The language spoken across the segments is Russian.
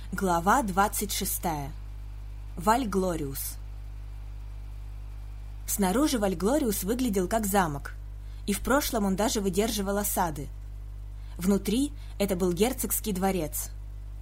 Глава 26. Вальглориус. Снаружи Вальглориус выглядел как замок, и в прошлом он даже выдерживал осады. Внутри это был герцогский дворец.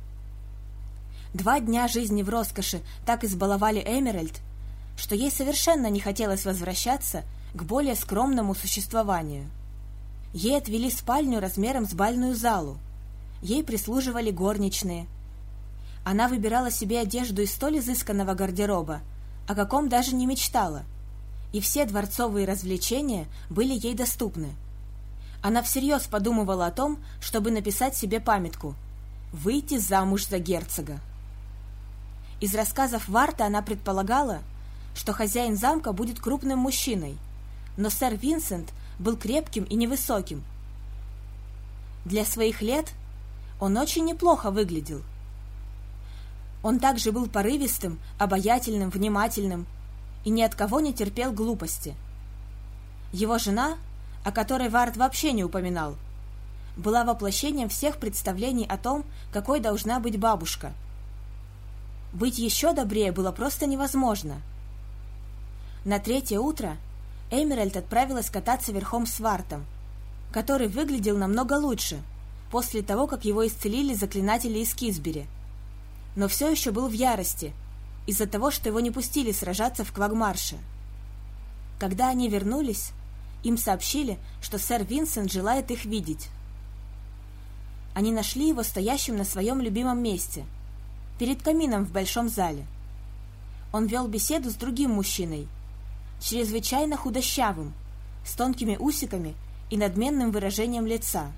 2 дня жизни в роскоши так избаловали Эмеральд, что ей совершенно не хотелось возвращаться к более скромному существованию. Ей отвели спальню размером с бальную залу, ей прислуживали горничные. Она выбирала себе одежду из столь изысканного гардероба, о каком даже не мечтала, и все дворцовые развлечения были ей доступны. Она всерьез подумывала о том, чтобы написать себе памятку «Выйти замуж за герцога». Из рассказов Варта она предполагала, что хозяин замка будет крупным мужчиной, но сэр Винсент был крепким и невысоким. Для своих лет он очень неплохо выглядел. Он также был порывистым, обаятельным, внимательным и ни от кого не терпел глупости. Его жена, о которой Варт вообще не упоминал, была воплощением всех представлений о том, какой должна быть бабушка. Быть еще добрее было просто невозможно. На 3-е утро Эмеральд отправилась кататься верхом с Вартом, который выглядел намного лучше после того, как его исцелили заклинатели из Кисбери, но все еще был в ярости из-за того, что его не пустили сражаться в Квагмарше. Когда они вернулись, им сообщили, что сэр Винсент желает их видеть. Они нашли его стоящим на своем любимом месте, перед камином в большом зале. Он вел беседу с другим мужчиной, чрезвычайно худощавым, с тонкими усиками и надменным выражением лица.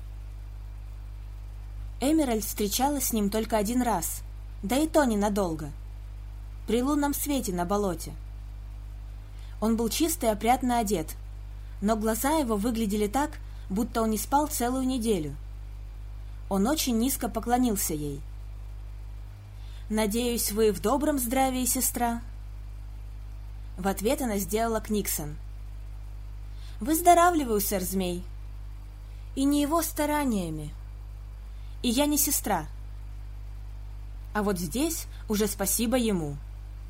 Эмеральд встречалась с ним только 1 раз, да и то ненадолго, при лунном свете на болоте. Он был чисто и опрятно одет, но глаза его выглядели так, будто он не спал целую неделю. Он очень низко поклонился ей. «Надеюсь, вы в добром здравии, сестра?» В ответ она сделала книксон. «Выздоравливаю, сэр Змей. И не его стараниями. И я не сестра. А вот здесь уже спасибо ему».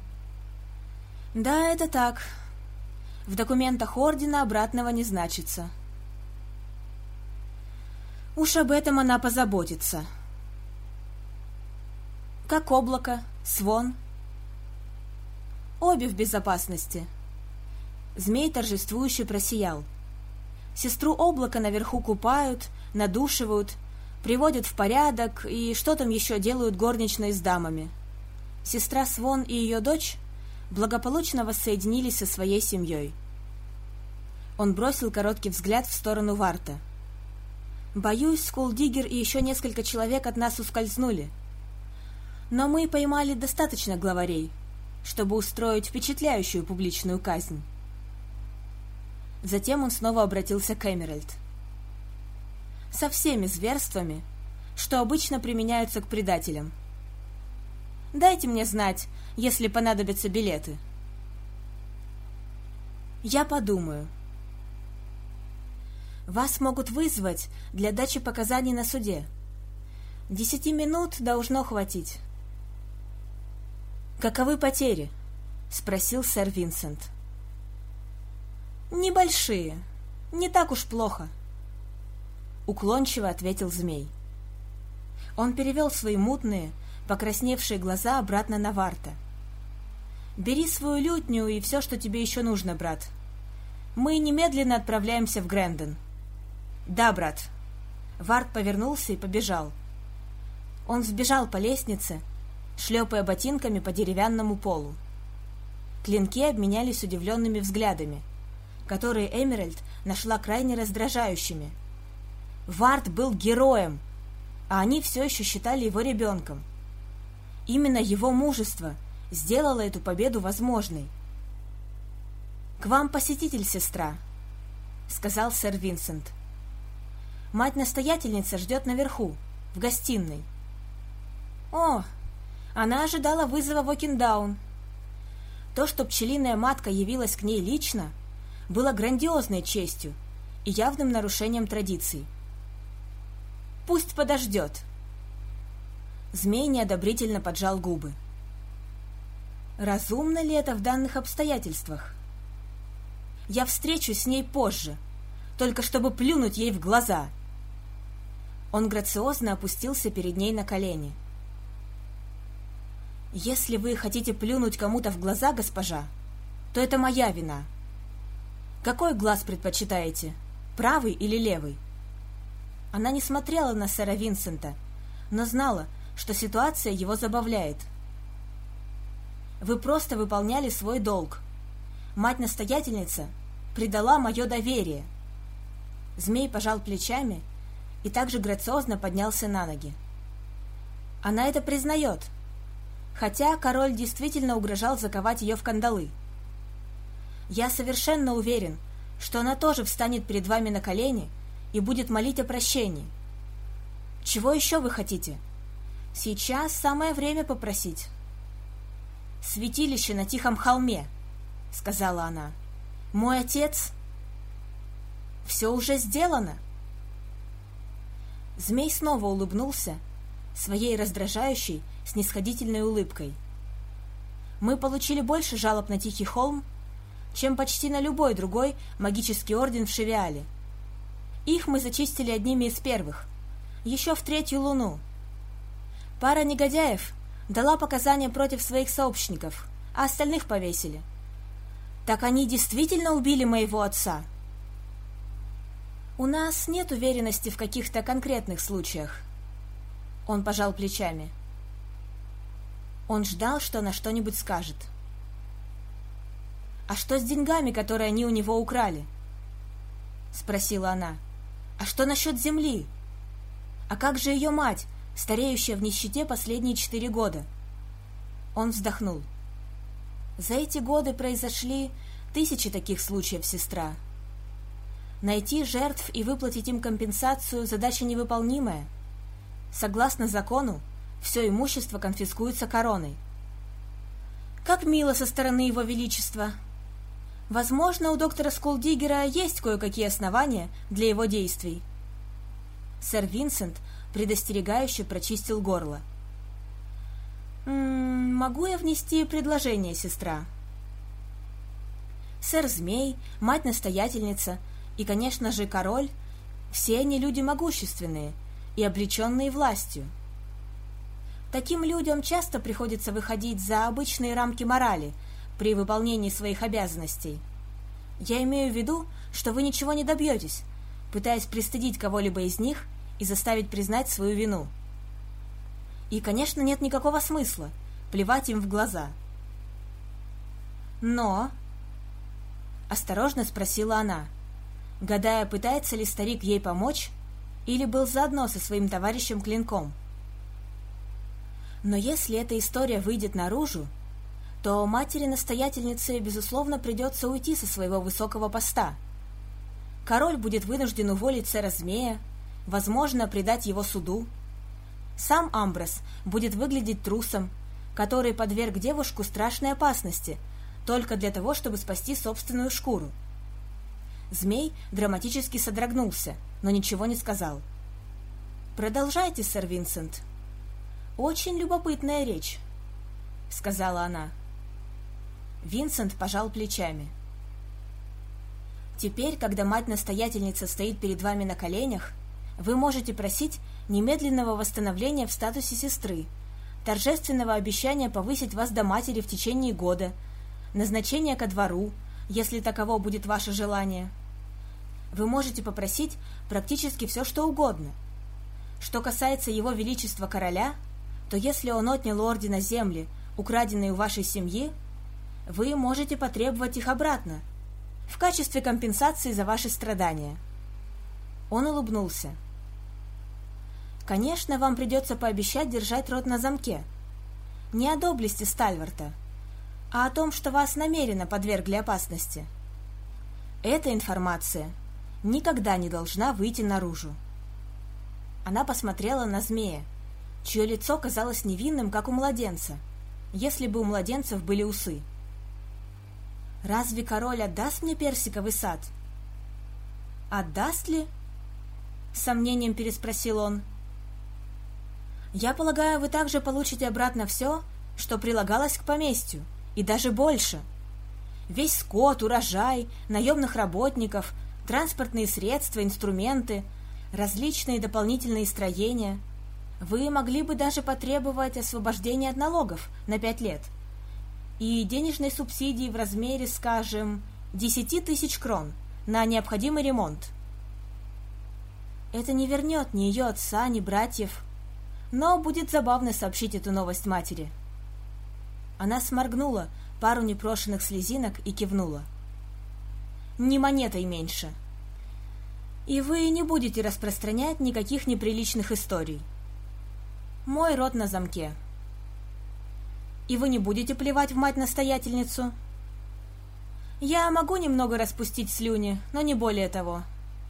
«Да, это так. В документах ордена обратного не значится. Уж об этом она позаботится. Как облако, Свон?» «Обе в безопасности». Змей торжествующе просиял. «Сестру облака наверху купают, надушивают, приводят в порядок и что там еще делают горничные с дамами. Сестра Свон и ее дочь благополучно воссоединились со своей семьей». Он бросил короткий взгляд в сторону Варта. «Боюсь, Скулдиггер и еще несколько человек от нас ускользнули. Но мы поймали достаточно главарей, чтобы устроить впечатляющую публичную казнь». Затем он снова обратился к Эмеральд. «Со всеми зверствами, что обычно применяются к предателям. Дайте мне знать, если понадобятся билеты». «Я подумаю». «Вас могут вызвать для дачи показаний на суде. 10 минут должно хватить». «Каковы потери?» — спросил сэр Винсент. «Небольшие. Не так уж плохо», — уклончиво ответил Змей. Он перевел свои мутные, покрасневшие глаза обратно на Варта. «Бери свою лютню и все, что тебе еще нужно, брат. Мы немедленно отправляемся в Грэндон». «Да, брат». Варт повернулся и побежал. Он взбежал по лестнице, шлепая ботинками по деревянному полу. Клинки обменялись удивленными взглядами, которые Эмеральд нашла крайне раздражающими. Варт был героем, а они все еще считали его ребенком. Именно его мужество сделало эту победу возможной. «К вам посетитель, сестра», — сказал сэр Винсент. «Мать-настоятельница ждет наверху, в гостиной». «О, она ожидала вызова в Окиндаун». То, что пчелиная матка явилась к ней лично, было грандиозной честью и явным нарушением традиций. «Пусть подождет». Змей неодобрительно поджал губы. Разумно ли это в данных обстоятельствах? Я встречусь с ней позже, только чтобы плюнуть ей в глаза. Он грациозно опустился перед ней на колени. Если вы хотите плюнуть кому-то в глаза, госпожа, то это моя вина. Какой глаз предпочитаете, правый или левый? Она не смотрела на сэра Винсента, но знала, что ситуация его забавляет. Вы просто выполняли свой долг. Мать-настоятельница предала мое доверие. Змей пожал плечами и также грациозно поднялся на ноги. Она это признает, хотя король действительно угрожал заковать ее в кандалы. Я совершенно уверен, что она тоже встанет перед вами на колени и будет молить о прощении. Чего еще вы хотите? Сейчас самое время попросить. «Святилище на Тихом холме», — сказала она. «Мой отец...» «Все уже сделано». Змей снова улыбнулся своей раздражающей, снисходительной улыбкой. «Мы получили больше жалоб на Тихий холм, чем почти на любой другой магический орден в Шевиале. Их мы зачистили одними из первых, еще в 3-ю луну. Пара негодяев дала показания против своих сообщников, а остальных повесили. Так они действительно убили моего отца?» «У нас нет уверенности в каких-то конкретных случаях». Он пожал плечами. Он ждал, что она что-нибудь скажет. «А что с деньгами, которые они у него украли?» — спросила она. «А что насчет земли? А как же ее мать, стареющая в нищете последние 4 года?» Он вздохнул. «За эти годы произошли 1000 таких случаев, сестра. Найти жертв и выплатить им компенсацию – задача невыполнимая. Согласно закону, все имущество конфискуется короной. Как мило со стороны его величества. Возможно, у доктора Скулдигера есть кое-какие основания для его действий». Сэр Винсент предостерегающе прочистил горло. «Могу я внести предложение, сестра?» Сэр Змей, мать-настоятельница и, конечно же, король – все они люди могущественные и облеченные властью. Таким людям часто приходится выходить за обычные рамки морали при выполнении своих обязанностей. Я имею в виду, что вы ничего не добьетесь, пытаясь пристыдить кого-либо из них и заставить признать свою вину. И, конечно, нет никакого смысла плевать им в глаза. «Но...» — осторожно спросила она, гадая, пытается ли старик ей помочь или был заодно со своим товарищем Клинком. «Но если эта история выйдет наружу, то матери-настоятельнице, безусловно, придется уйти со своего высокого поста. Король будет вынужден уволить сэра Змея, возможно, предать его суду. Сам Амброс будет выглядеть трусом, который подверг девушку страшной опасности только для того, чтобы спасти собственную шкуру». Змей драматически содрогнулся, но ничего не сказал. «Продолжайте, сэр Винсент. Очень любопытная речь», — сказала она. Винсент пожал плечами. «Теперь, когда мать-настоятельница стоит перед вами на коленях, вы можете просить немедленного восстановления в статусе сестры, торжественного обещания повысить вас до матери в течение года, назначения ко двору, если таково будет ваше желание. Вы можете попросить практически все, что угодно. Что касается его величества короля, то если он отнял у ордена земли, украденные у вашей семьи, вы можете потребовать их обратно, в качестве компенсации за ваши страдания». Он улыбнулся. «Конечно, вам придется пообещать держать рот на замке. Не о доблести Стальварта, а о том, что вас намеренно подвергли опасности. Эта информация никогда не должна выйти наружу». Она посмотрела на змея, чье лицо казалось невинным, как у младенца, если бы у младенцев были усы. «Разве король отдаст мне персиковый сад?» «Отдаст ли?» — с сомнением переспросил он. Я полагаю, вы также получите обратно все, что прилагалось к поместью, и даже больше. Весь скот, урожай, наемных работников, транспортные средства, инструменты, различные дополнительные строения. Вы могли бы даже потребовать освобождения от налогов на 5 лет и денежной субсидии в размере, скажем, 10 тысяч крон на необходимый ремонт. Это не вернет ни ее отца, ни братьев, но будет забавно сообщить эту новость матери. Она сморгнула пару непрошенных слезинок и кивнула. Ни монетой меньше. И вы не будете распространять никаких неприличных историй. Мой рот на замке. И вы не будете плевать в мать-настоятельницу? Я могу немного распустить слюни, но не более того.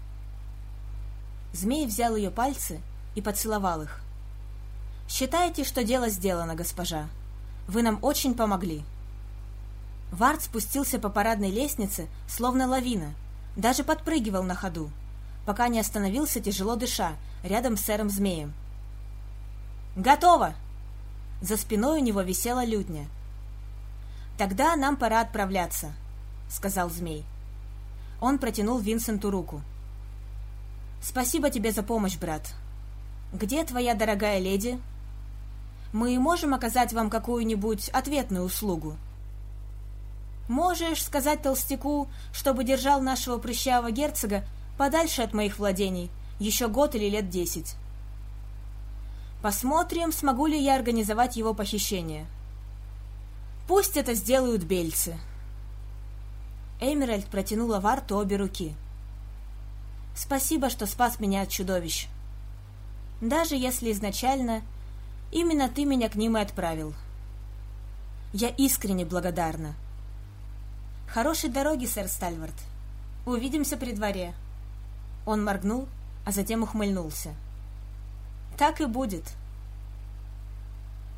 Змей взял ее пальцы и поцеловал их. «Считайте, что дело сделано, госпожа. Вы нам очень помогли». Вард спустился по парадной лестнице, словно лавина, даже подпрыгивал на ходу, пока не остановился, тяжело дыша, рядом с сэром Змеем. «Готово!» За спиной у него висела лютня. «Тогда нам пора отправляться», — сказал Змей. Он протянул Винсенту руку. «Спасибо тебе за помощь, брат. Где твоя дорогая леди? Мы можем оказать вам какую-нибудь ответную услугу? Можешь сказать толстяку, чтобы держал нашего прыщавого герцога подальше от моих владений еще год или лет 10. Посмотрим, смогу ли я организовать его похищение. Пусть это сделают бельцы». Эмеральд протянула Варту обе руки. «Спасибо, что спас меня от чудовищ. Даже если изначально именно ты меня к ним и отправил. Я искренне благодарна. Хорошей дороги, сэр Стальвард. Увидимся при дворе». Он моргнул, а затем ухмыльнулся. «Так и будет.